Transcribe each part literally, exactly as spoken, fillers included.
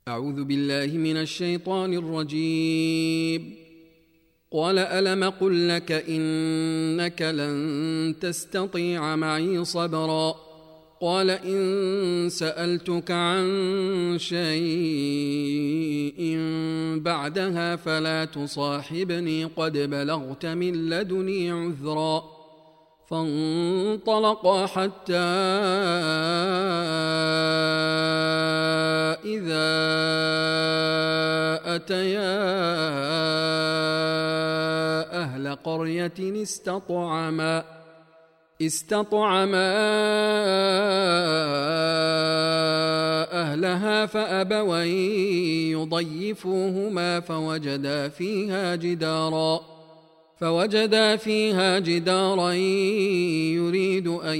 أعوذ بالله من الشيطان الرجيم. قال ألم قل لك إنك لن تستطيع معي صبرا. قال إن سألتك عن شيء بعدها فلا تصاحبني قد بلغت من لدني عذرا. فانطلقا حتى إذا أتيا أهل قرية استطعما استطعما أهلها فأبوا أن يضيفوهما فوجدا فيها جدارا فوجدا فيها جدارا يريد أن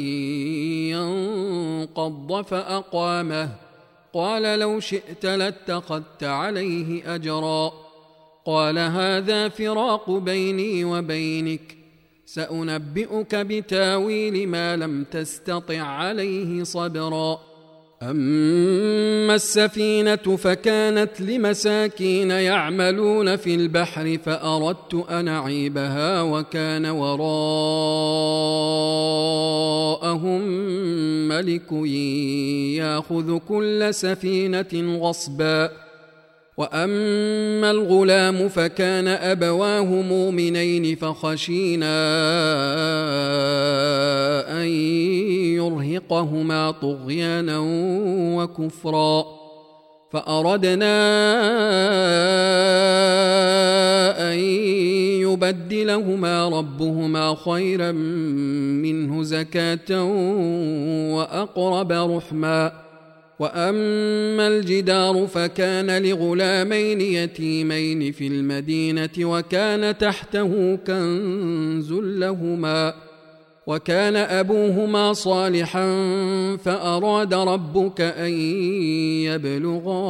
ينقض فأقامه. قال لو شئت لاتخذت عليه أجرا. قال هذا فراق بيني وبينك، سأنبئك بتاويل ما لم تستطع عليه صبرا. أما السفينة فكانت لمساكين يعملون في البحر فأردت أن أعيبها وكان وراءهم ملك يأخذ كل سفينة غصبا. وأما الغلام فكان أبواه مؤمنين فخشينا أن يرهقهما طغيانا وكفرا. فأردنا أن يبدلهما ربهما خيرا منه زكاة وأقرب رحما. وأما الجدار فكان لغلامين يتيمين في المدينة وكان تحته كنز لهما وكان أبوهما صالحا فأراد ربك أن يبلغا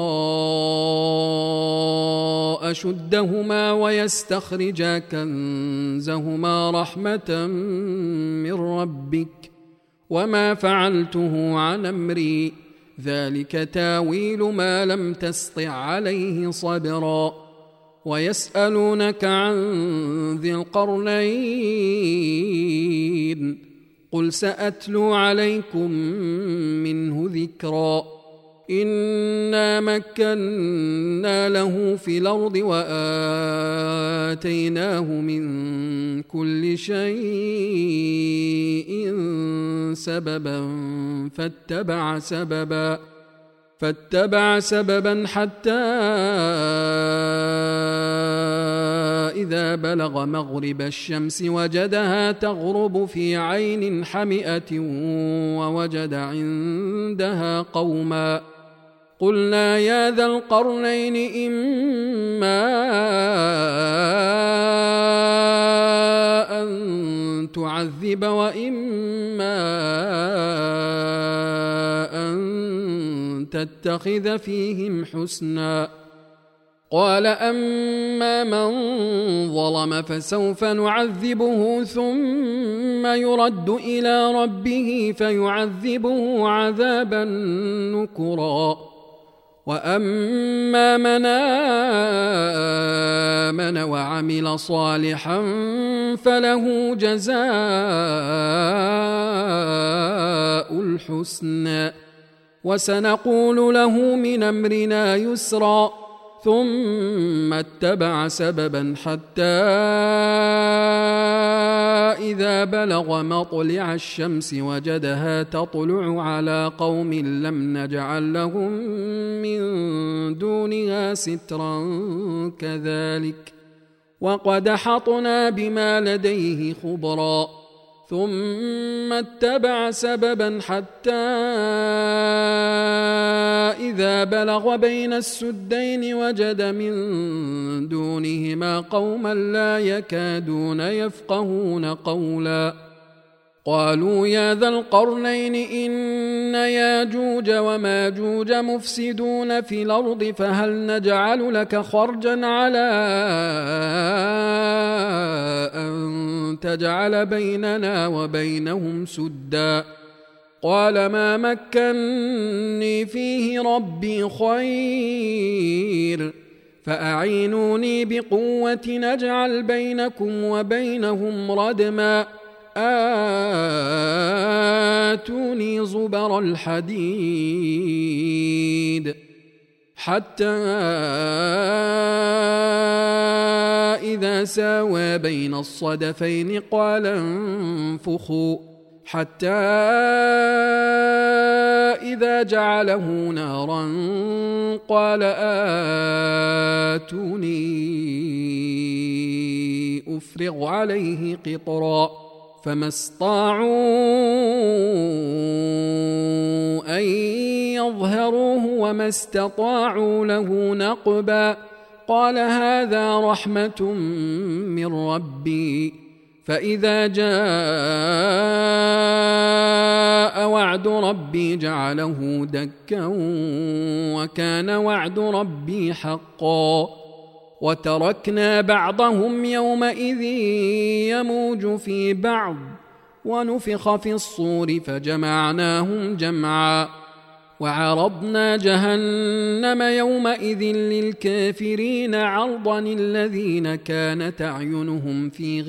أشدهما ويستخرجا كنزهما رحمة من ربك وما فعلته عن أمري ذلك تاويل ما لم تسطع عليه صبرا. ويسألونك عن ذي القرنين قل سأتلو عليكم منه ذكرا. إنا مكنا له في الأرض وآتيناه من كل شيء سببا فاتبع سببا فاتبع سببا حتى إذا بلغ مغرب الشمس وجدها تغرب في عين حمئة ووجد عندها قوما. قلنا يا ذا القرنين إما أن تعذب وإما أن تتخذ فيهم حسنا. قال أما من ظلم فسوف نعذبه ثم يرد إلى ربه فيعذبه عذابا نكرا. وأما من آمن وعمل صالحا فله جزاء الحسنى وسنقول له من أمرنا يسرا. ثم اتبع سببا حتى إذا بلغ مطلع الشمس وجدها تطلع على قوم لم نجعل لهم من دونها سترا كذلك وقد حطنا بما لديه خبرا. ثم اتبع سببا حتى إذا بلغ بين السدين وجد من دونهما قوما لا يكادون يفقهون قولا. قالوا يا ذا القرنين إن ياجوج وماجوج مفسدون في الأرض فهل نجعل لك خرجا على أن تجعل بيننا وبينهم سدا قال ما مكني فيه ربي خير فأعينوني بقوة نجعل بينكم وبينهم ردما آتوني زبر الحديد حتى إذا ساوى بين الصدفين قال انفخوا حتى إذا جعله نارا قال آتوني أفرغ عليه قطرا فما استطاعوا أن يظهروه وما استطاعوا له نقبا قال هذا رحمة من ربي فإذا جاء وعد ربي جعله دكا وكان وعد ربي حقا وتركنا بعضهم يومئذ يموج في بعض ونفخ في الصور فجمعناهم جمعا وعرضنا جهنم يومئذ للكافرين عرضا الذين كانت أعينهم في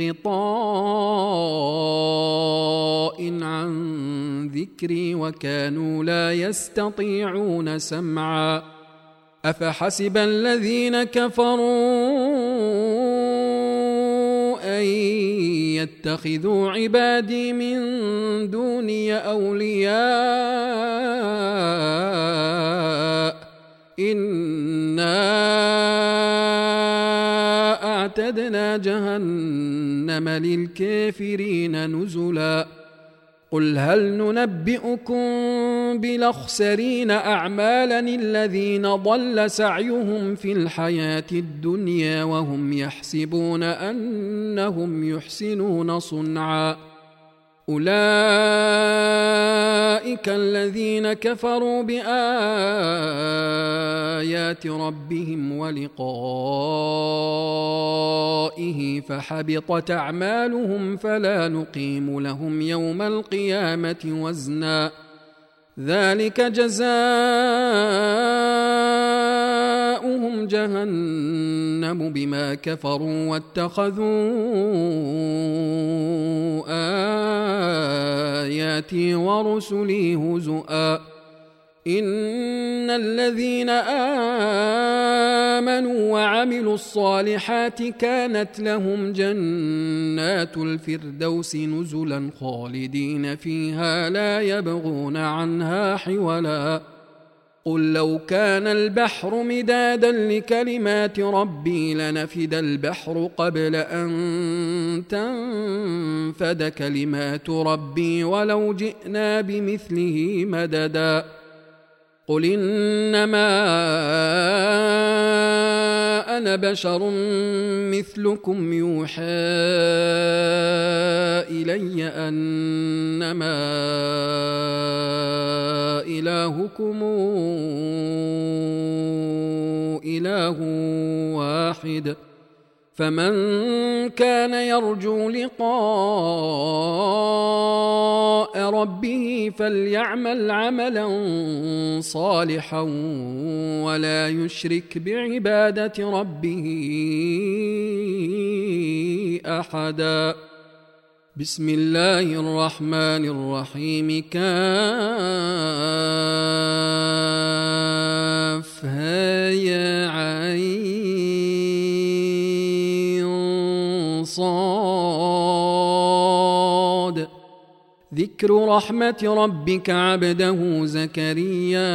غطاء عن ذكري وكانوا لا يستطيعون سمعا أفحسب الذين كفروا أن يتخذوا عبادي من دوني أولياء إنا أعتدنا جهنم للكافرين نزلا قل هل ننبئكم بالأخسرين أعمالا الذين ضل سعيهم في الحياة الدنيا وهم يحسبون أنهم يحسنون صنعا أولئك الذين كفروا بآيات ربهم ولقائه فحبطت أعمالهم فلا نقيم لهم يوم القيامة وزنا ذلك جزاؤهم جهنم بما كفروا واتخذوا آياتي ورسلي هزؤا إن الذين آمنوا وعملوا الصالحات كانت لهم جنات الفردوس نزلا خالدين فيها لا يبغون عنها حولا قل لو كان البحر مدادا لكلمات ربي لنفد البحر قبل أن تنفد كلمات ربي ولو جئنا بمثله مددا قل إنما أنا بشر مثلكم يوحى إلي أنما إلهكم إله واحد فمن كان يرجو لقاء ربه فليعمل عملا صالحا ولا يشرك بعبادة ربه أحدا بسم الله الرحمن الرحيم كافها يا عين صاد ذكر رحمة ربك عبده زكريا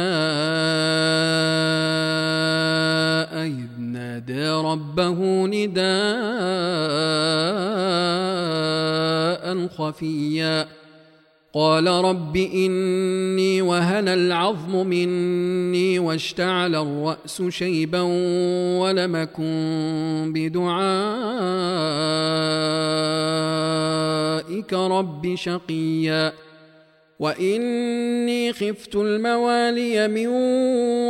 إذ نادى ربه نداء خفيا قال رب إني وهن العظم مني واشتعل الرأس شيبا ولم أكن بدعائك رب شقيا وإني خفت الموالي من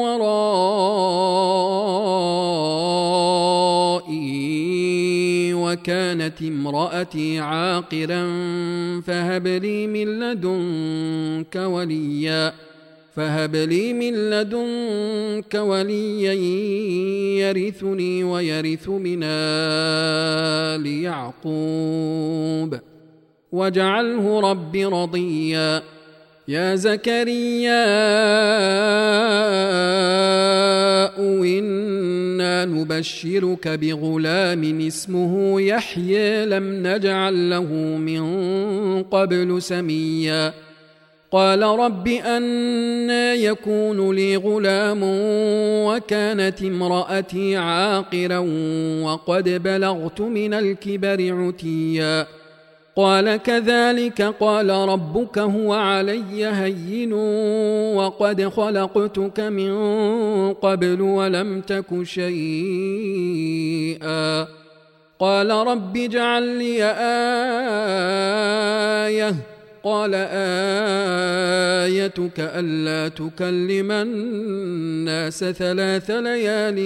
ورائي وكانت امرأتي عاقرا فهب لي من لدنك وليا فهب لي من لدنك وليا يرثني ويرث من آل يعقوب واجعله رب رضيا يا زكريا إنا نبشرك بغلام اسمه يحيى لم نجعل له من قبل سميا قال رب أنى يكون لي غلام وكانت امرأتي عاقرا وقد بلغت من الكبر عتيا قال كذلك قال ربك هو علي هين وقد خلقتك من قبل ولم تك شيئا قال رب اجعل لي آية قال آيتك ألا تكلم الناس ثلاث ليال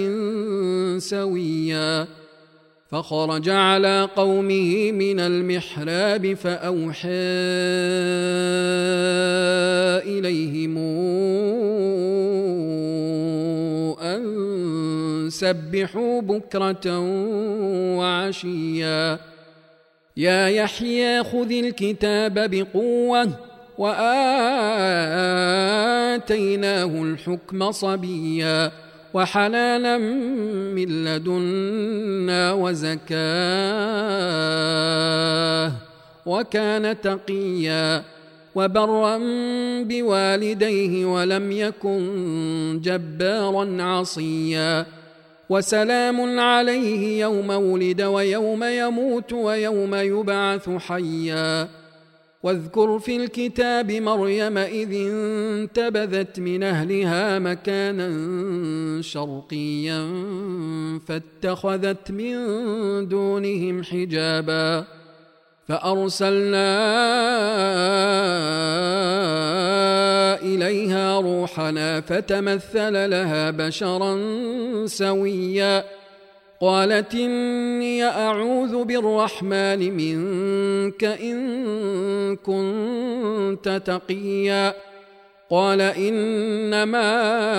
سويا فخرج على قومه من المحراب فأوحى إليهم أن سبحوا بكرة وعشيا يا يحيى خذ الكتاب بقوة وآتيناه الحكم صبيا وحنانا من لدنا وزكاه وكان تقيا وبرا بوالديه ولم يكن جبارا عصيا وسلام عليه يوم ولد ويوم يموت ويوم يبعث حيا واذكر في الكتاب مريم إذ انتبذت من أهلها مكانا شرقيا فاتخذت من دونهم حجابا فأرسلنا إليها روحنا فتمثل لها بشرا سويا قالت إني أعوذ بالرحمن منك إن كنت تقيا قال إنما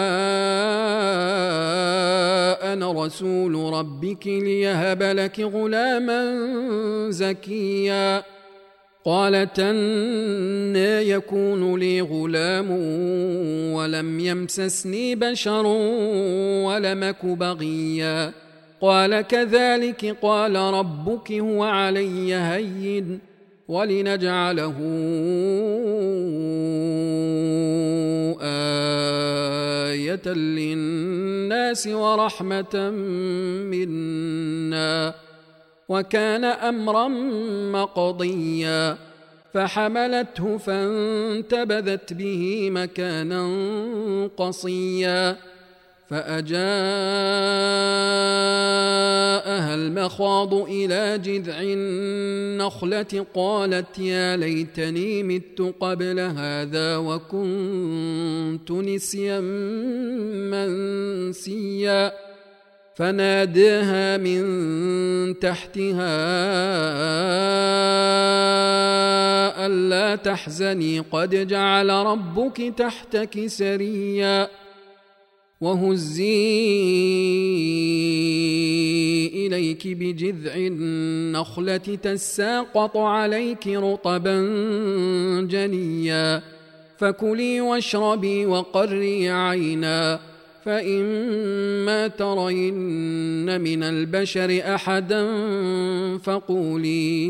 أنا رسول ربك ليهب لك غلاما زكيا قالت أنى يكون لي غلام ولم يمسسني بشر ولمك بغيا قال كذلك قال ربك هو علي هين ولنجعله آية للناس ورحمة منا وكان أمرا مقضيا فحملته فانتبذت به مكانا قصيا فأجاءها المخاض إلى جذع النخلة قالت يا ليتني مت قبل هذا وكنت نسيا منسيا فناداها من تحتها ألا تحزني قد جعل ربك تحتك سريا وهزي إليك بجذع النخلة تساقط عليك رطبا جنيا فكلي واشربي وقري عينا فإما ترين من البشر أحدا فقولي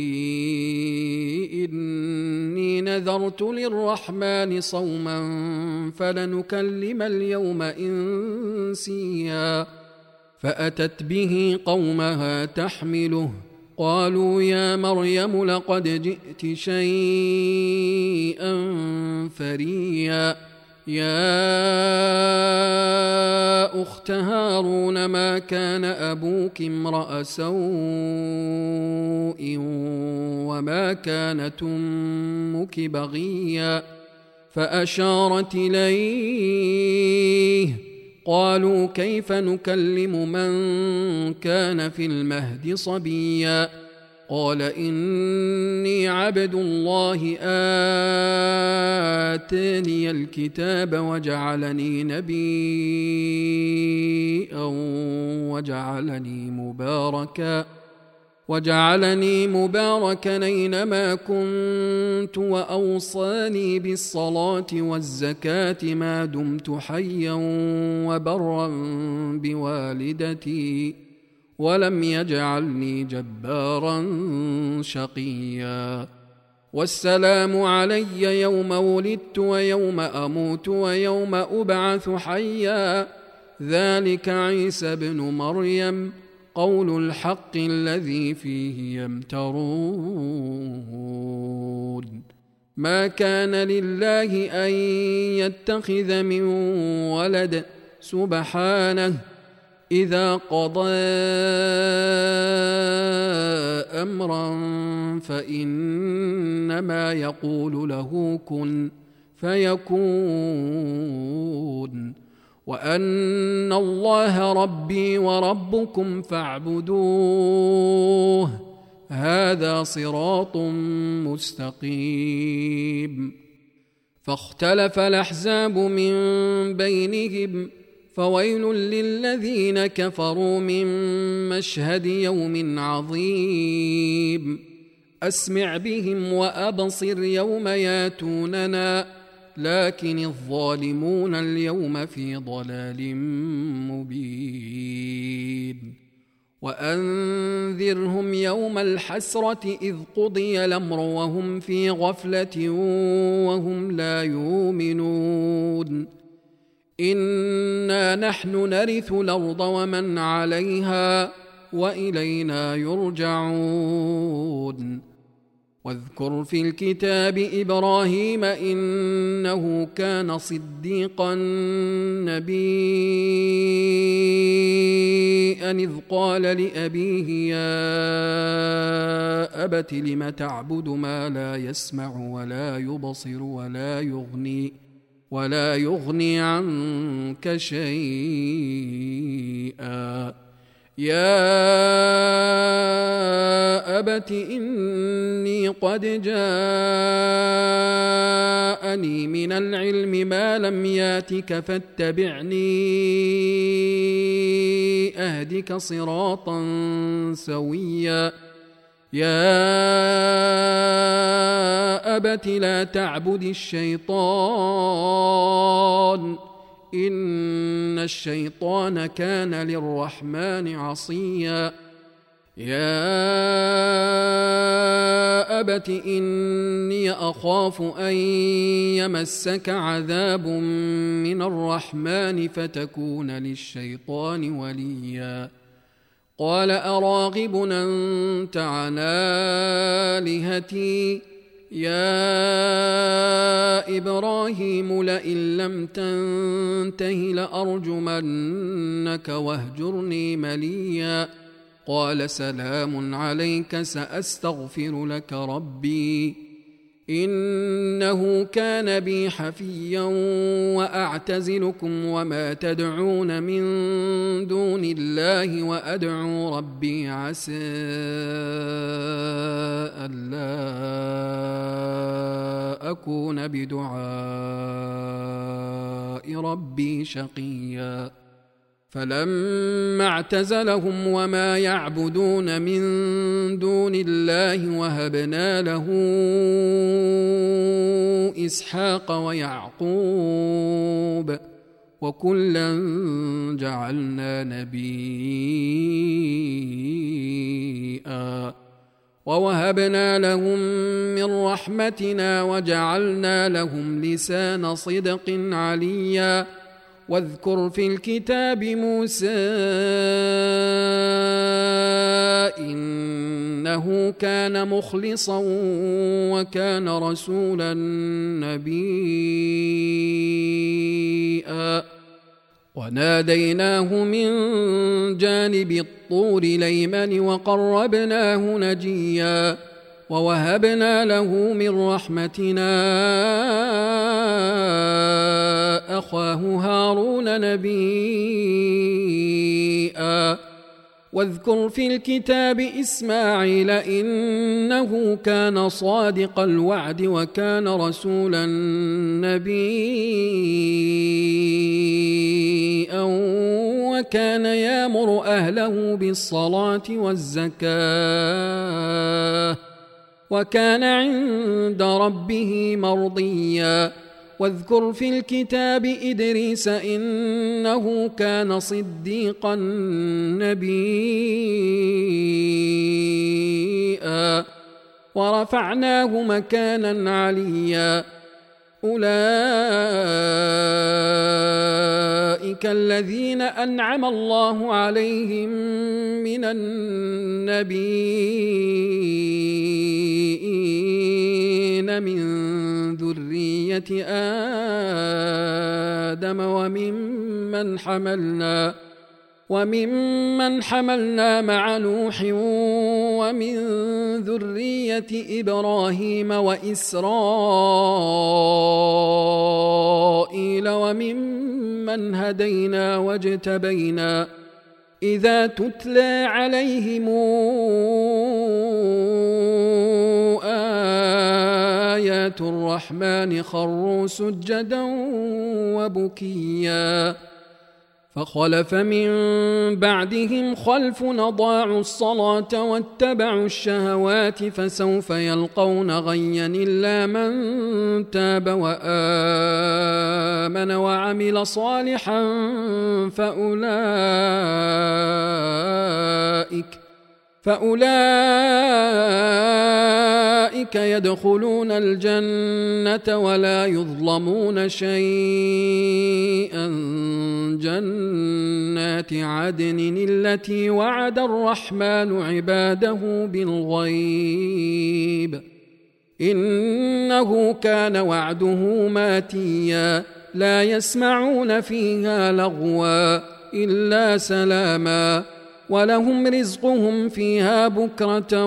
إني نذرت للرحمن صوما فلنكلم اليوم إنسيا فأتت به قومها تحمله قالوا يا مريم لقد جئت شيئا فريا يا أخت هارون ما كان أبوك امرأ سوء وما كانت أمك بغيا فأشارت إليه قالوا كيف نكلم من كان في المهد صبيا قال إني عبد الله آتاني الكتاب وجعلني نبيا وجعلني مباركا وجعلني مباركا أينما كنت وأوصاني بالصلاة والزكاة ما دمت حيا وبرا بوالدتي ولم يجعلني جبارا شقيا والسلام علي يوم ولدت ويوم أموت ويوم أبعث حيا ذلك عيسى ابن مريم قول الحق الذي فيه يمترون ما كان لله أن يتخذ من ولد سبحانه إذا قضى أمرا فإنما يقول له كن فيكون وأن الله ربي وربكم فاعبدوه هذا صراط مستقيم فاختلف الأحزاب من بينهم فويل للذين كفروا من مشهد يوم عظيم أسمع بهم وأبصر يوم ياتوننا لكن الظالمون اليوم في ضلال مبين وأنذرهم يوم الحسرة إذ قضي الأمر وهم في غفلة وهم لا يؤمنون إنا نحن نرث الأرض ومن عليها وإلينا يرجعون واذكر في الكتاب إبراهيم إنه كان صديقا نبيا إذ قال لأبيه يا أبت لم تعبد ما لا يسمع ولا يبصر ولا يغني ولا يغني عنك شيئا يا أبت إني قد جاءني من العلم ما لم ياتك فاتبعني أهدك صراطا سويا يا أبت لا تعبد الشيطان إن الشيطان كان للرحمن عصيا يا أبت إني أخاف أن يمسك عذاب من الرحمن فتكون للشيطان وليا قال أراغب أنت عن آلهتي يا إبراهيم لئن لم تنته لأرجمنك واهجرني مليا قال سلام عليك سأستغفر لك ربي إنه كان بي حفيا وأعتزلكم وما تدعون من دون الله وأدعو ربي عسى ألا أكون بدعاء ربي شقيا فلما اعتزلهم وما يعبدون من دون الله وهبنا له إسحاق ويعقوب وكلا جعلنا نبيا ووهبنا لهم من رحمتنا وجعلنا لهم لسان صدق عليا واذكر في الكتاب موسى إنه كان مخلصا وكان رسولا نبيا وناديناه من جانب الطور الأيمن وقربناه نجيا ووهبنا له من رحمتنا أخاه هارون نبيئا واذكر في الكتاب إسماعيل إنه كان صادق الوعد وكان رسولا نبيا وكان يأمر أهله بالصلاة والزكاة وكان عند ربه مرضيا واذكر في الكتاب إدريس إنه كان صديقا نبيا ورفعناه مكانا عليا أولئك الذين أنعم الله عليهم من النبيين من ذرية آدم وممن حملنا وممن حملنا مع نوح ومن ذرية إبراهيم وإسرائيل وممن هدينا واجتبينا إذا تتلى عليهم آيات الرحمن خروا سجدا وبكيا فخلف من بعدهم خلف أضاعوا الصلاة واتبعوا الشهوات فسوف يلقون غيا إلا من تاب وآمن وعمل صالحا فأولئك فأولئك يدخلون الجنة ولا يظلمون شيئا جنات عدن التي وعد الرحمن عباده بالغيب إنه كان وعده ماتيا لا يسمعون فيها لغوا إلا سلاما ولهم رزقهم فيها بكرة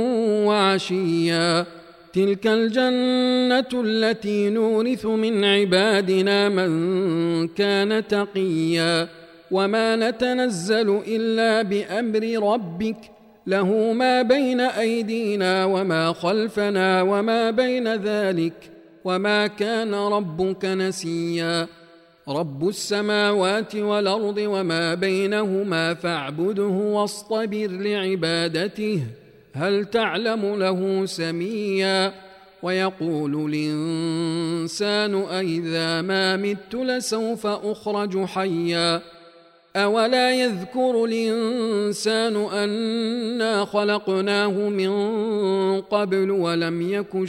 وعشيا تلك الجنة التي نورث من عبادنا من كان تقيا وما نتنزل إلا بأمر ربك له ما بين أيدينا وما خلفنا وما بين ذلك وما كان ربك نسيا رب السماوات والأرض وما بينهما فاعبده واصطبر لعبادته هل تعلم له سميا ويقول الإنسان أإذا ما مت لسوف أخرج حيا أولا يذكر الإنسان أنا خلقناه من قبل ولم يك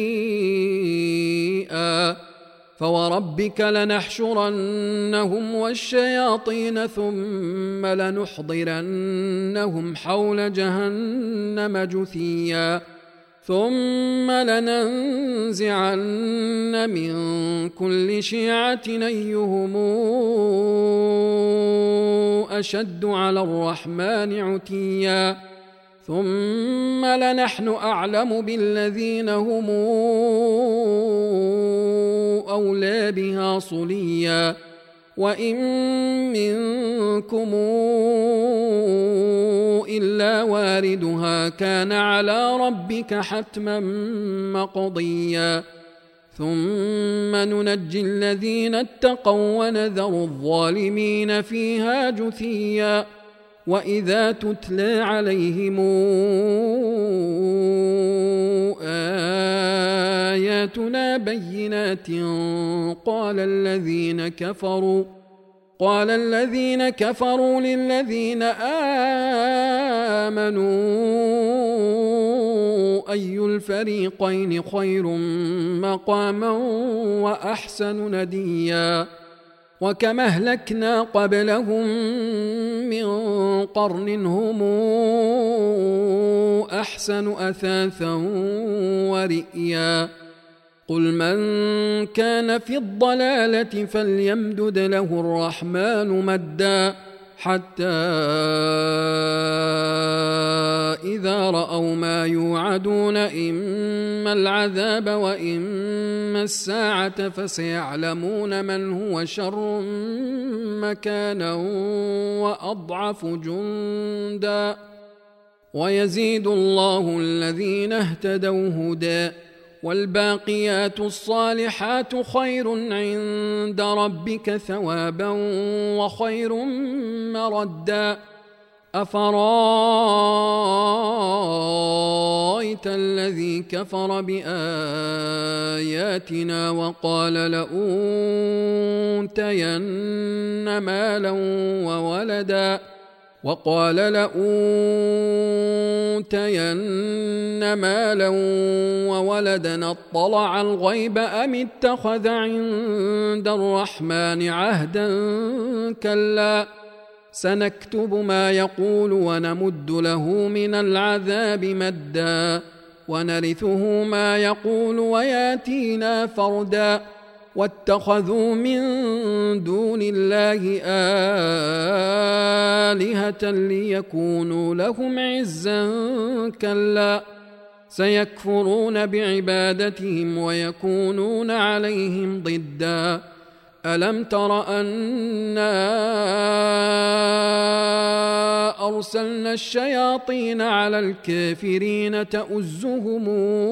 شيئا فوربك لنحشرنهم والشياطين ثم لنحضرنهم حول جهنم جثيا ثم لننزعن من كل شيعة أيهم أشد على الرحمن عتيا ثم لنحن أعلم بالذين هم أولى بها صليا وإن منكم إلا واردها كان على ربك حتما مقضيا ثم ننجي الذين اتقوا ونذر الظالمين فيها جثيا وإذا تتلى عليهم آياتنا بينات قال الذين كفروا قال الذين كفروا للذين آمنوا أي الفريقين خير مقاما وأحسن نديا وكم أهلكنا قبلهم من قرن هم أحسن أثاثا ورئيا قل من كان في الضلالة فليمدد له الرحمن مدا حتى إذا رأوا ما يوعدون إما العذاب وإما الساعة فسيعلمون من هو شر مكانا وأضعف جندا ويزيد الله الذين اهتدوا هدى والباقيات الصالحات خير عند ربك ثوابا وخير مردا أفرأيت الذي كفر بآياتنا وقال لأوتين مالا وولدا وقال لأوتين مالا وولدا اطلع الغيب أم اتخذ عند الرحمن عهدا كلا سنكتب ما يقول ونمد له من العذاب مدا ونرثه ما يقول وياتينا فردا واتخذوا من دون الله آلهة ليكونوا لهم عزا كلا سيكفرون بعبادتهم ويكونون عليهم ضدا ألم تر أنا أرسلنا الشياطين على الكافرين تؤزهم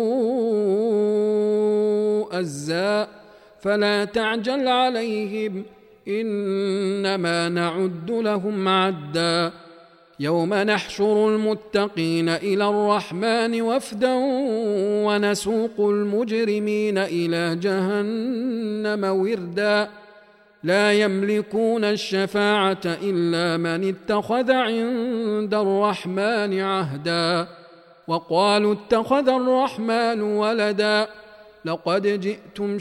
أزا فلا تعجل عليهم إنما نعد لهم عدا يوم نحشر المتقين إلى الرحمن وفدا ونسوق المجرمين إلى جهنم وردا لا يملكون الشفاعة إلا من اتخذ عند الرحمن عهدا وقالوا اتخذ الرحمن ولدا لقد جئتم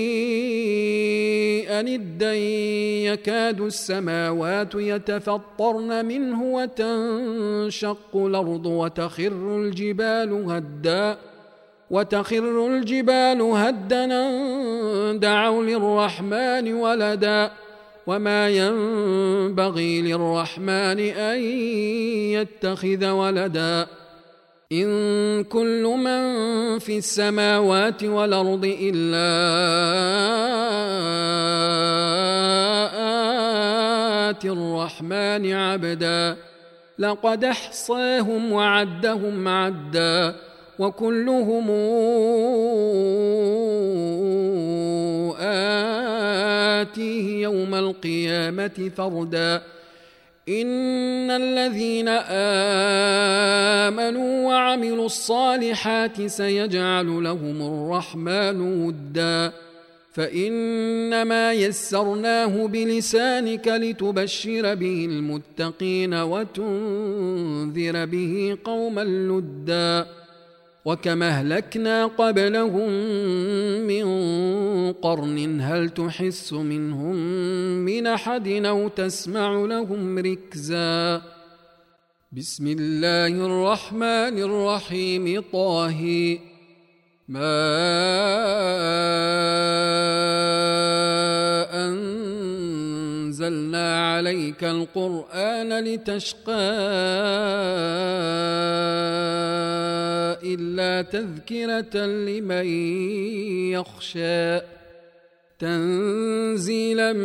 شيئا إدا يكاد السماوات يتفطرن منه وتنشق الأرض وتخر الجبال هدا وتخر الجبال هدا دعوا للرحمن ولدا وما ينبغي للرحمن أن يتخذ ولدا إن كل من في السماوات والأرض إلا آتي الرحمن عبدا لقد أحصاهم وعدهم عدا وكلهم آتيه يوم القيامة فردا إن الذين آمنوا وعملوا الصالحات سيجعل لهم الرحمن ودا فإنما يسرناه بلسانك لتبشر به المتقين وتنذر به قوما لدا وكما أهلكنا قبلهم من قرن هل تحس منهم من أحد أو تسمع لهم ركزا بسم الله الرحمن الرحيم طه ما أنزلنا عليك القرآن لتشقى إلا تذكرة لمن يخشى تنزيلا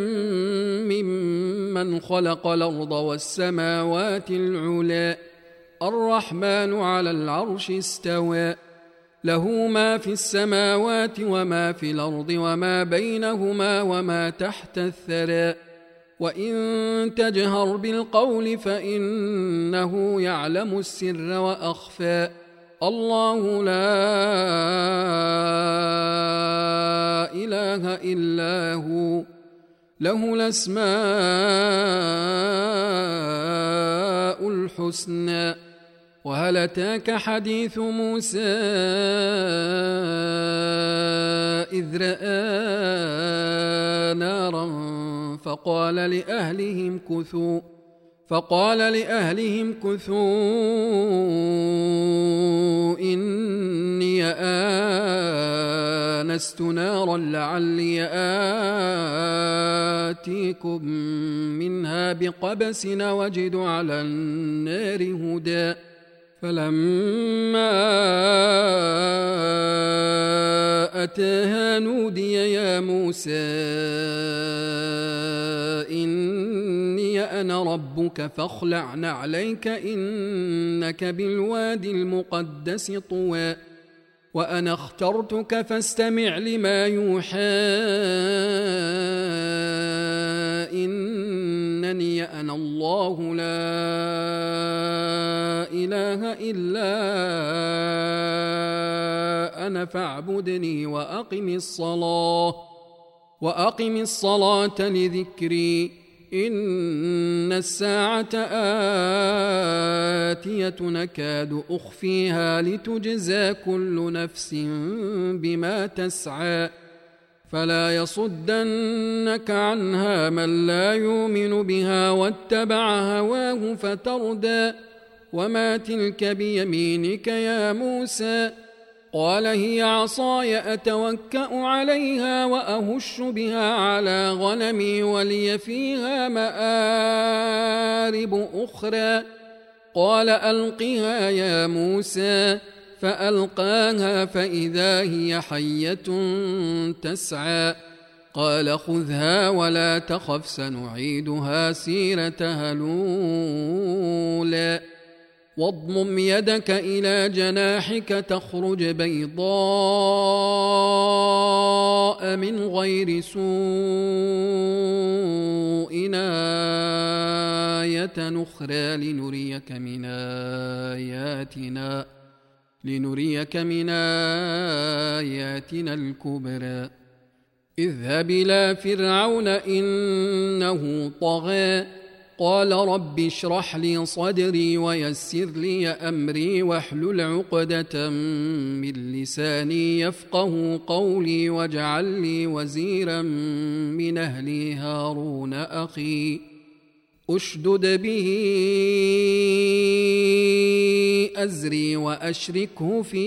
ممن خلق الأرض والسماوات العلى الرحمن على العرش استوى له ما في السماوات وما في الأرض وما بينهما وما تحت الثرى وإن تجهر بالقول فإنه يعلم السر وأخفى الله لا إله إلا هو له الأسماء الحسنى وهل أتاك حديث موسى إذ رأى نارا فقال لأهلهم كثوا فقال لأهلهم كثوا إني آنست نارا لعلي آتيكم منها بقبس وجد على النار هدى فلما أتاها نودي يا موسى إني أنا ربك فاخلع نعليك إنك بالوادي المقدس طوى وأنا اخترتك فاستمع لما يوحى إنني أنا الله لا إله إلا أنا فاعبدني وأقم الصلاة وأقم الصلاة لذكري إن الساعة آتية نكاد أخفيها لتجزى كل نفس بما تسعى فلا يصدنك عنها من لا يؤمن بها واتبع هواه فتردى وما تلك بيمينك يا موسى قال هي عصاي أتوكأ عليها وأهش بها على غنمي ولي فيها مآرب أخرى قال ألقها يا موسى فألقاها فإذا هي حية تسعى قال خذها ولا تخف سنعيدها سيرتها الأولى واضمم يدك إلى جناحك تخرج بيضاء من غير سوء آية أخرى لنريك من آياتنا لنريك من آياتنا الكبرى اذهب إلى فرعون إنه طغى قال رب اشرح لي صدري ويسر لي أمري واحلل عقدة من لساني يفقه قولي واجعل لي وزيرا من أهلي هارون أخي أشدد به أزري وأشركه في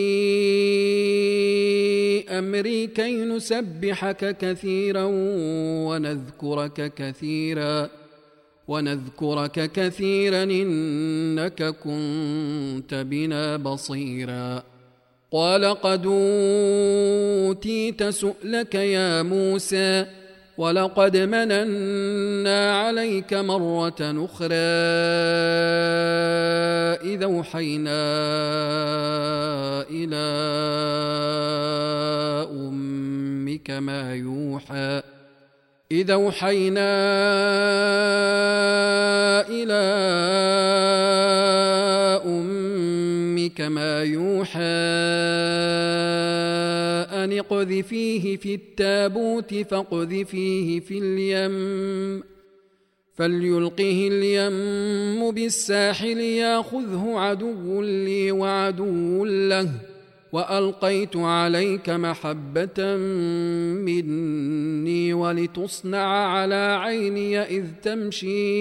أمري كي نسبحك كثيرا ونذكرك كثيرا ونذكرك كثيرا إنك كنت بنا بصيرا قال قد أوتيت سؤلك يا موسى ولقد مننا عليك مرة أخرى إذا أوحينا إلى أمك ما يوحى إذا أوحينا إلى أمك ما يوحى أن اقذفيه في التابوت فاقذفيه في اليم فليلقه اليم بالساحل ياخذه عدو لي وعدو له وألقيت عليك محبة مني ولتصنع على عيني إذ تمشي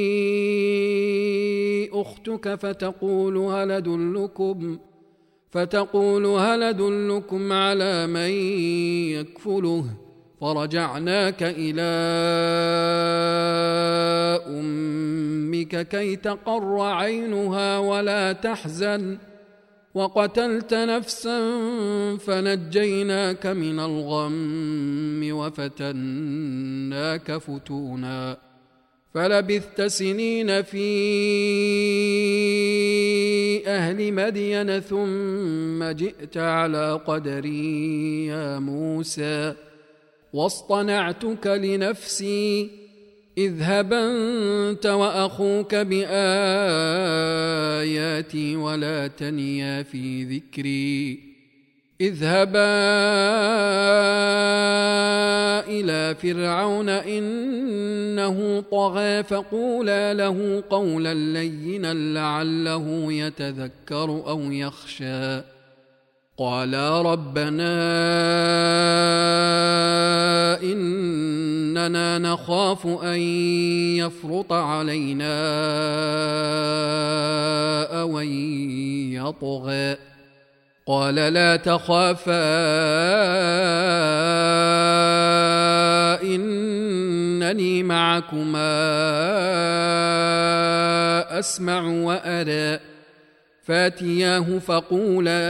أختك فتقول هل أدلكم فتقول هل أدلكم على من يكفله فرجعناك إلى أمك كي تقر عينها ولا تحزن وقتلت نفسا فنجيناك من الغم وفتناك فتونا فلبثت سنين في أهل مدين ثم جئت على قدري يا موسى واصطنعتك لنفسي اذهب أنت وأخوك بآياتي ولا تنيا في ذكري اذهبا إلى فرعون إنه طغى فقولا له قولا لينا لعله يتذكر أو يخشى قالا ربنا إننا نخاف أن يفرط علينا أو أن يطغى قال لا تخافا إنني معكما أسمع وأرى فاتياه فقولا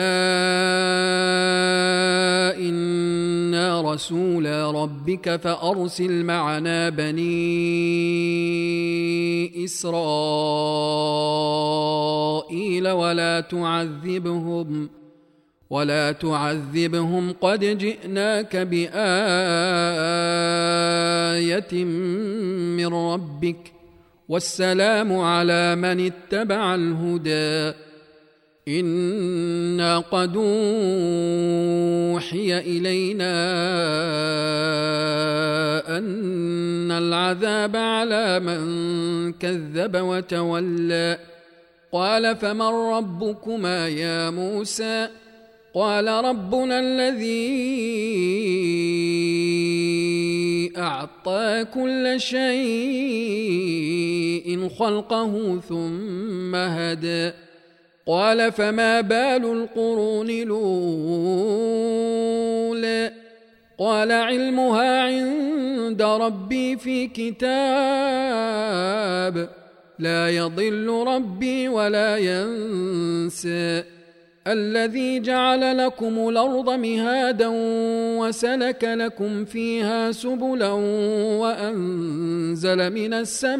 إنا رسولا ربك فأرسل معنا بني إسرائيل ولا تعذبهم ولا تعذبهم قد جئناك بآية من ربك والسلام على من اتبع الهدى إنا قد أوحي إلينا أن العذاب على من كذب وتولى قال فمن ربكما يا موسى قال ربنا الذي أعطى كل شيء خلقه ثم هدى قال فما بال القرون الأولى قال علمها عند ربي في كتاب لا يضل ربي ولا ينسى الذي جعل لكم الأرض مهادا وسلك لكم فيها سبلا وأنزل من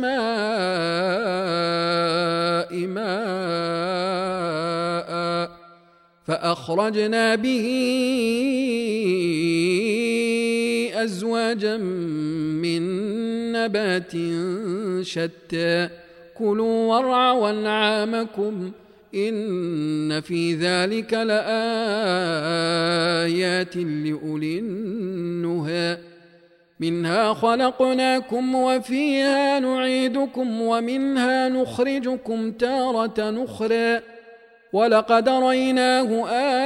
السماء ماء فأخرجنا به أزواجا من نبات شتى كلوا وارعوا أنعامكم إن في ذلك لآيات لأولي النهى منها خلقناكم وفيها نعيدكم ومنها نخرجكم تارة أخرى ولقد رأيناه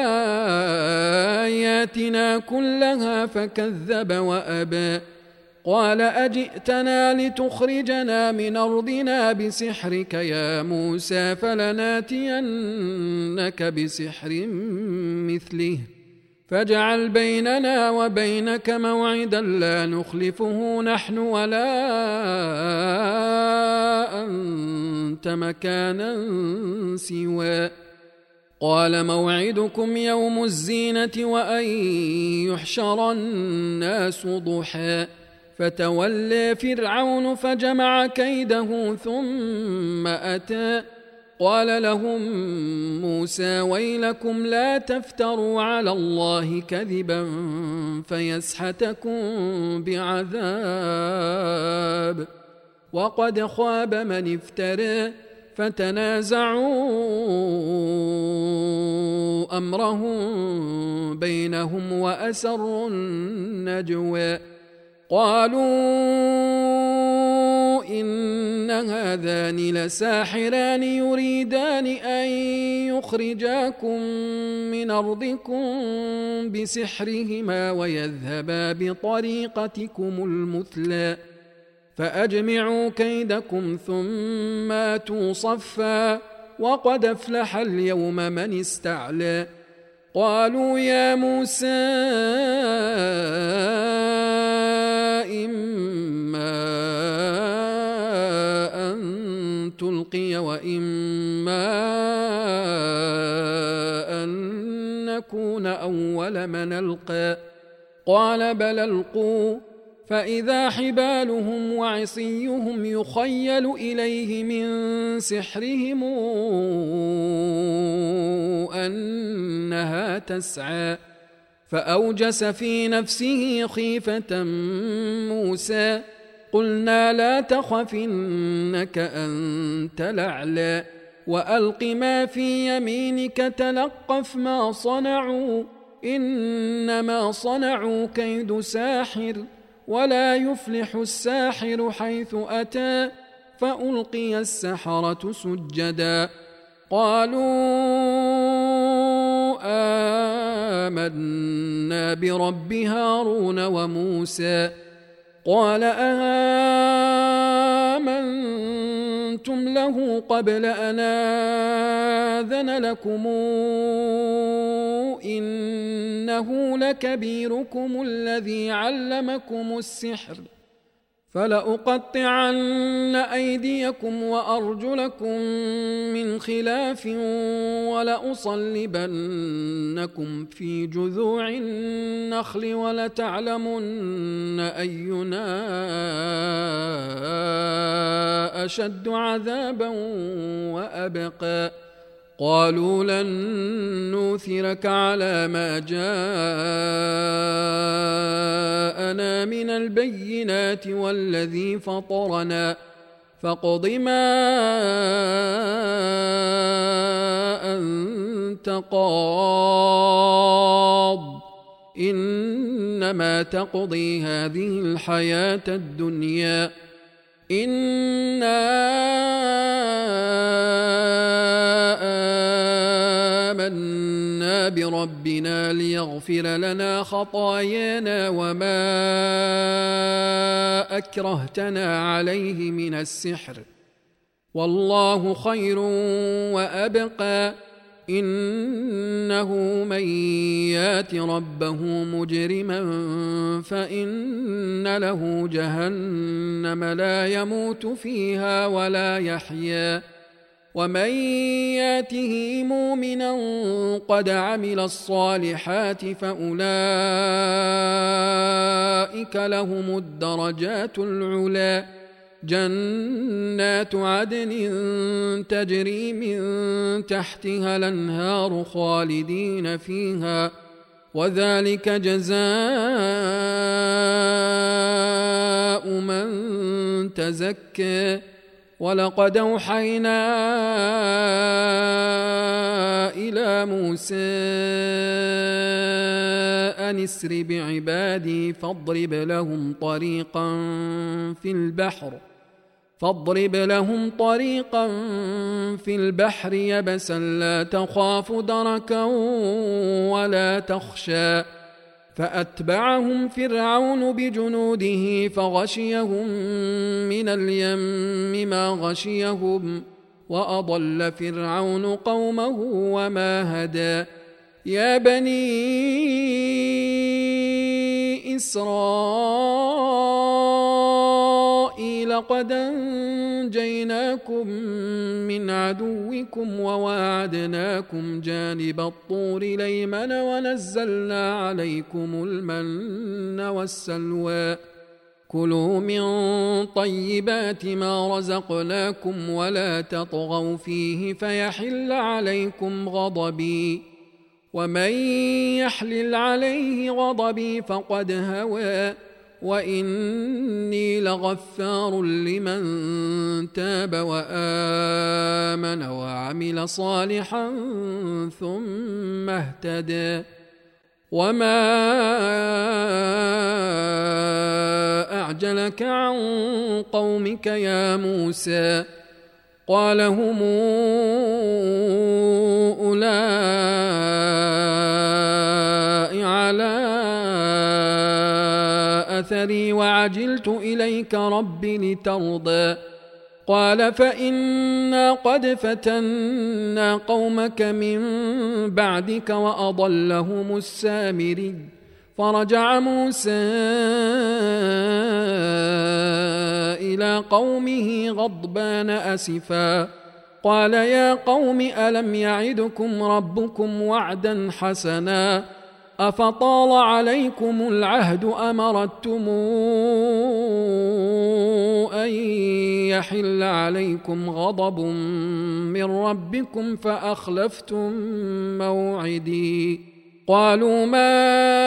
آياتنا كلها فكذب وأبى قال أجئتنا لتخرجنا من أرضنا بسحرك يا موسى فلناتينك بسحر مثله فاجعل بيننا وبينك موعدا لا نخلفه نحن ولا أنت مكانا سوى قال موعدكم يوم الزينة وأن يحشر الناس ضحى فتولى فرعون فجمع كيده ثم أتى قال لهم موسى ويلكم لا تفتروا على الله كذبا فيسحتكم بعذاب وقد خاب من افترى فتنازعوا أمرهم بينهم وأسروا النجوى قالوا إن هذان لساحران يريدان أن يخرجاكم من أرضكم بسحرهما ويذهبا بطريقتكم المثلى فأجمعوا كيدكم ثم آتوا صفا وقد أفلح اليوم من استعلى قالوا يا موسى إما أن تلقي وإما أن نكون أول من ألقى قال بل ألقوا فإذا حبالهم وعصيهم يخيل إليه من سحرهم أنها تسعى فأوجس في نفسه خيفة موسى قلنا لا تخف إنك أنت الأعلى وألق ما في يمينك تلقف ما صنعوا إنما صنعوا كيد ساحر ولا يفلح الساحر حيث أتى فألقي السحرة سجدا قالوا آمنا برب هارون وموسى قال آمنتم قلتم له قبل أن آذن لكم إنه لكبيركم الذي علمكم السحر فلأقطعن أيديكم وأرجلكم من خلاف ولأصلبنكم في جذوع النخل ولتعلمن أينا أشد عذابا وأبقى قالوا لن نوثرك على ما جاءنا من البينات والذي فطرنا فاقض ما أنت قاض إنما تقضي هذه الحياة الدنيا إنا آمنا بربنا ليغفر لنا خطايانا وما أكرهتنا عليه من السحر والله خير وأبقى إنه من يات ربه مجرما فإن له جهنم لا يموت فيها ولا يحيا ومن ياته مؤمنا قد عمل الصالحات فأولئك لهم الدرجات العلى جنات عدن تجري من تحتها الأنهار خالدين فيها وذلك جزاء من تزكى ولقد أوحينا إلى موسى أن اسر بعبادي فاضرب لهم طريقا في البحر فاضرب لهم طريقا في البحر يبسا لا تخاف دركا ولا تخشى فأتبعهم فرعون بجنوده فغشيهم من اليم ما غشيهم وأضل فرعون قومه وما هدى يا بني إسرائيل قد أنجيناكم من عدوكم وواعدناكم جانب الطور الأيمن ونزلنا عليكم المن والسلوى كلوا من طيبات ما رزقناكم ولا تطغوا فيه فيحل عليكم غضبي ومن يحلل عليه غضبي فقد هوى وإني لغفار لمن تاب وآمن وعمل صالحا ثم اهتدى وما أعجلك عن قومك يا موسى قال هم أولئك على أثري وعجلت إليك رب لترضى قال فإنا قد فتنا قومك من بعدك وأضلهم السامري فرجع موسى إلى قومه غضبان أسفا قال يا قوم ألم يعدكم ربكم وعدا حسنا أفطال عليكم العهد أم أردتم أن يحل عليكم غضب من ربكم فأخلفتم موعدي قالوا ما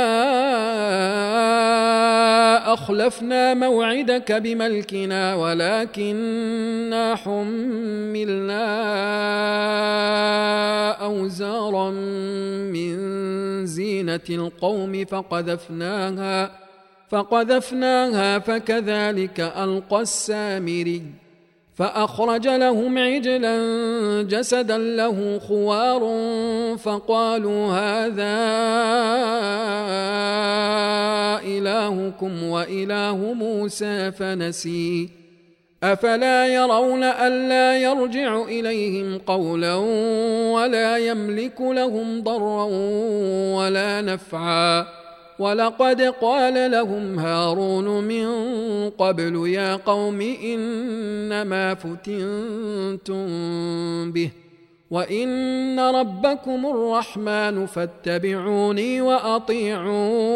أخلفنا موعدك بملكنا ولكننا حملنا أوزارا من زينة القوم فقذفناها فقذفناها فكذلك ألقى السامري فأخرج لهم عجلا جسدا له خوار فقالوا هذا إلهكم وإله موسى فنسي أفلا يرون ألا يرجع إليهم قولا ولا يملك لهم ضرا ولا نفعا ولقد قال لهم هارون من قبل يا قوم إنما فتنتم به وإن ربكم الرحمن فاتبعوني وأطيعوا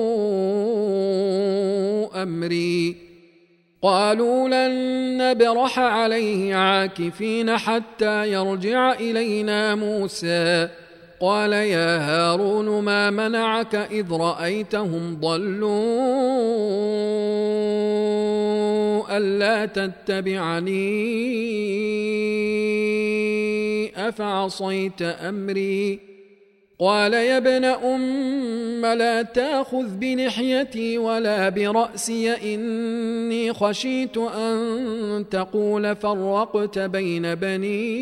أمري قالوا لن نبرح عليه عاكفين حتى يرجع إلينا موسى قال يا هارون ما منعك إذ رأيتهم ضلوا ألا تتبعني أفعصيت أمري قال يا ابن أم لا تأخذ بلحيتي ولا برأسي إني خشيت أن تقول فرقت بين بني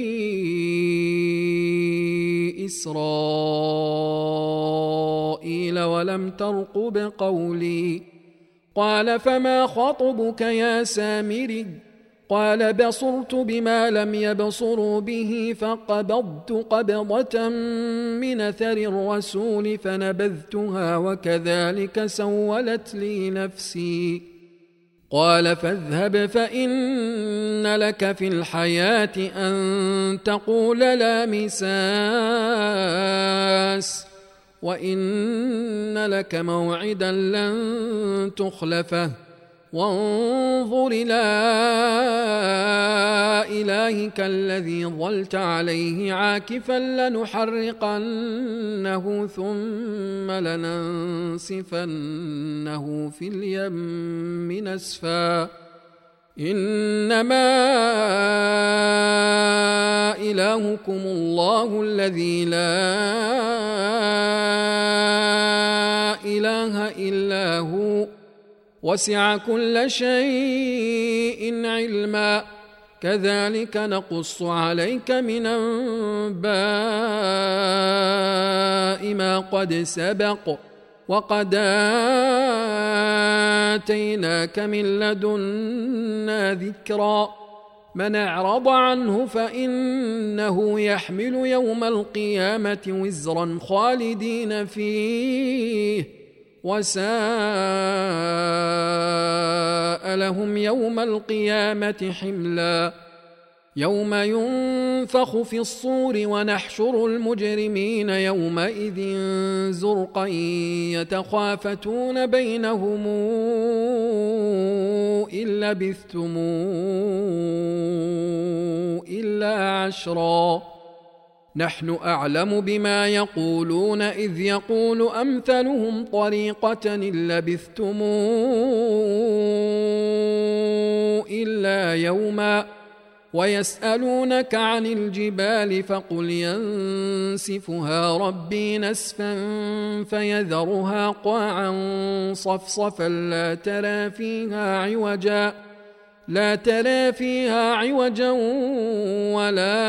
إسرائيل ولم ترقب قولي قال فما خطبك يا سامري قال بصرت بما لم يبصروا به فقبضت قبضة من أثر الرسول فنبذتها وكذلك سولت لي نفسي قال فاذهب فإن لك في الحياة أن تقول لا مساس وإن لك موعدا لن تخلفه وانظر إلى إلهك الذي ظلت عليه عاكفا لنحرقنه ثم لننسفنه في اليم نسفا إنما إلهكم الله الذي لا إله إلا هو وسع كل شيء علما كذلك نقص عليك من أنباء ما قد سبق وقد آتيناك من لدنا ذكرا من أعرض عنه فإنه يحمل يوم القيامة وزرا خالدين فيه وساء لهم يوم القيامة حملا يوم ينفخ في الصور ونحشر المجرمين يومئذ زرقا يتخافتون بينهم إن لبثتم إلا عشرا نحن أعلم بما يقولون إذ يقول أمثلهم طريقة إن لبثتم إلا يوما ويسألونك عن الجبال فقل ينسفها ربي نسفا فيذرها قاعا صفصفا لا ترى فيها عوجا لا ترى فيها عوجا ولا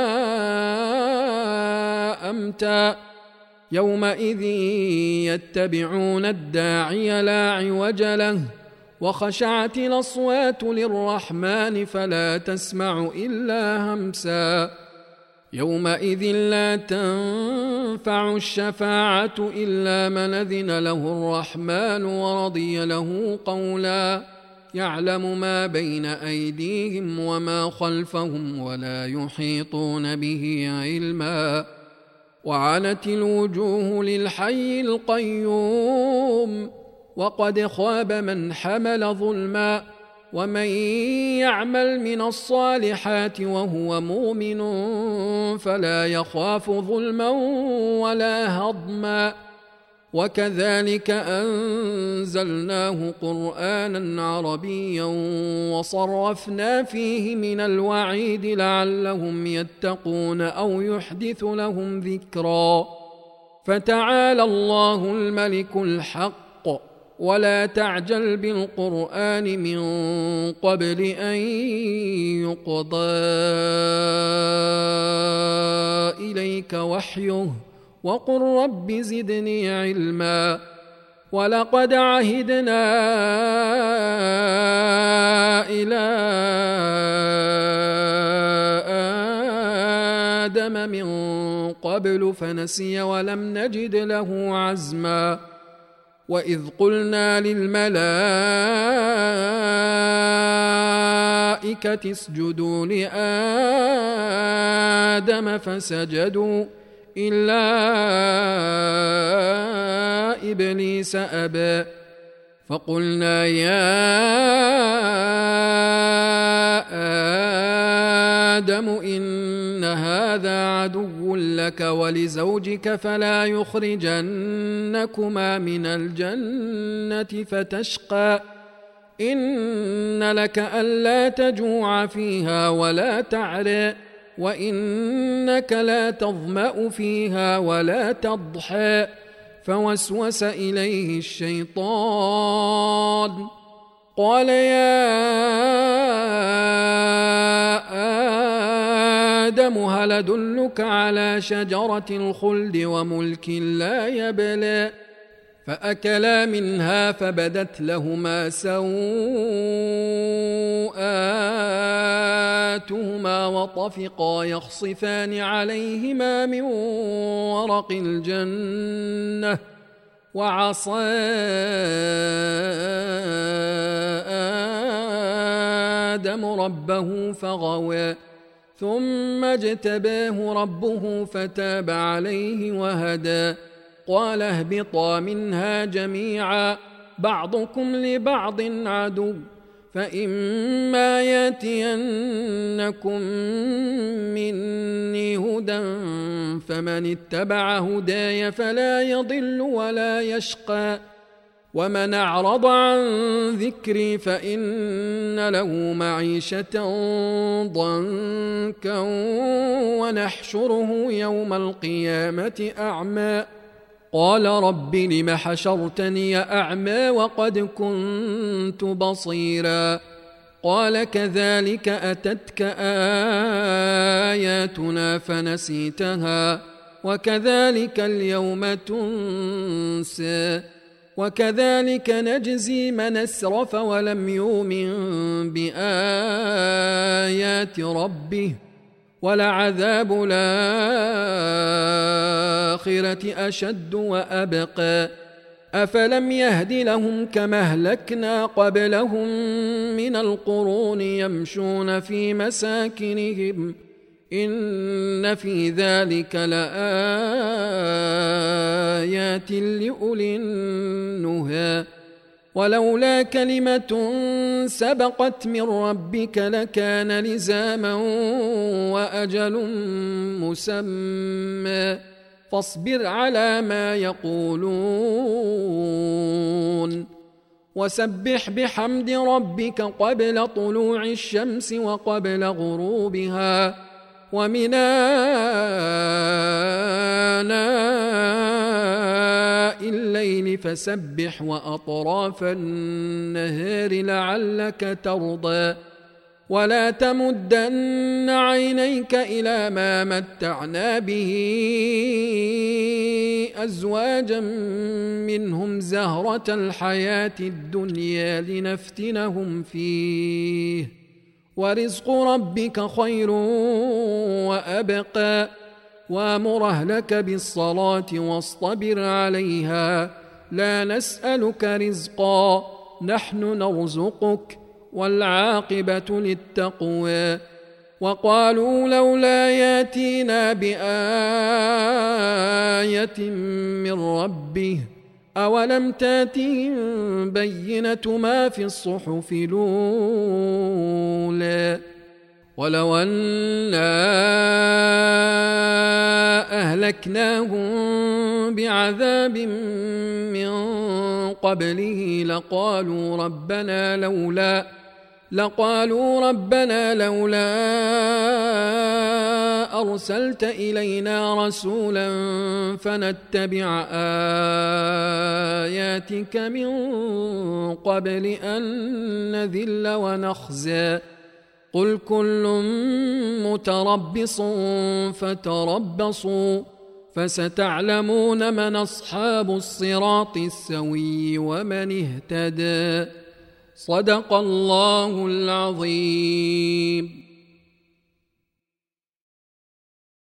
أمتا يومئذ يتبعون الداعي لا عوج له وخشعت الأصوات للرحمن فلا تسمع إلا همسا يومئذ لا تنفع الشفاعة إلا من أذن له الرحمن ورضي له قولا يعلم ما بين أيديهم وما خلفهم ولا يحيطون به علما وعنت الوجوه للحي القيوم وقد خاب من حمل ظلما ومن يعمل من الصالحات وهو مؤمن فلا يخاف ظلما ولا هضما وكذلك أنزلناه قرآنا عربيا وصرفنا فيه من الوعيد لعلهم يتقون أو يحدث لهم ذكرا فتعالى الله الملك الحق ولا تعجل بالقرآن من قبل أن يقضى إليك وحيه وقل رب زدني علما ولقد عهدنا إلى آدم من قبل فنسي ولم نجد له عزما وإذ قلنا للملائكة اسجدوا لآدم فسجدوا إلا إبليس أبى فقلنا يا آدم إن هذا عدو لك ولزوجك فلا يخرجنكما من الجنة فتشقى إن لك ألا تجوع فيها ولا تعرى وإنك لا تظمأ فيها ولا تضحى فوسوس إليه الشيطان قال يا آدم هل أدلك على شجرة الخلد وملك لا يبلى فأكلا منها فبدت لهما سوءاتهما وطفقا يخصفان عليهما من ورق الجنة وعصى آدم ربه فغوى ثم اجتباه ربه فتاب عليه وهدى قال اهبطا منها جميعا بعضكم لبعض عدو فإما ياتينكم مني هدى فمن اتبع هداي فلا يضل ولا يشقى ومن أعرض عن ذكري فإن له معيشة ضنكا ونحشره يوم القيامة أعمى قال رب لم حشرتني أعمى وقد كنت بصيرا قال كذلك أتتك آياتنا فنسيتها وكذلك اليوم تنسى وكذلك نجزي من أسرف ولم يؤمن بآيات ربه ولعذاب الآخرة أشد وأبقى أفلم يهد لهم كما أهلكنا قبلهم من القرون يمشون في مساكنهم إن في ذلك لآيات لأولي النهى ولولا كلمة سبقت من ربك لكان لزاما وأجل مسمى فاصبر على ما يقولون وسبح بحمد ربك قبل طلوع الشمس وقبل غروبها ومن آناء الليل فسبح وأطراف النهار لعلك ترضى ولا تمدن عينيك إلى ما متعنا به أزواجا منهم زهرة الحياة الدنيا لنفتنهم فيه ورزق ربك خير وأبقى وامر أهلك بالصلاة واصطبر عليها لا نسألك رزقا نحن نرزقك والعاقبة للتقوى وقالوا لولا ياتينا بآية من ربه أولم تاتهم بينة ما في الصحف الأولى ولو أنا أهلكناهم بعذاب من قبله لقالوا ربنا لولا لقالوا ربنا لولا أرسلت إلينا رسولا فنتبع آياتك من قبل أن نذل ونخزى قل كل متربص فتربصوا فستعلمون من أصحاب الصراط السوي ومن اهتدى صدق الله العظيم.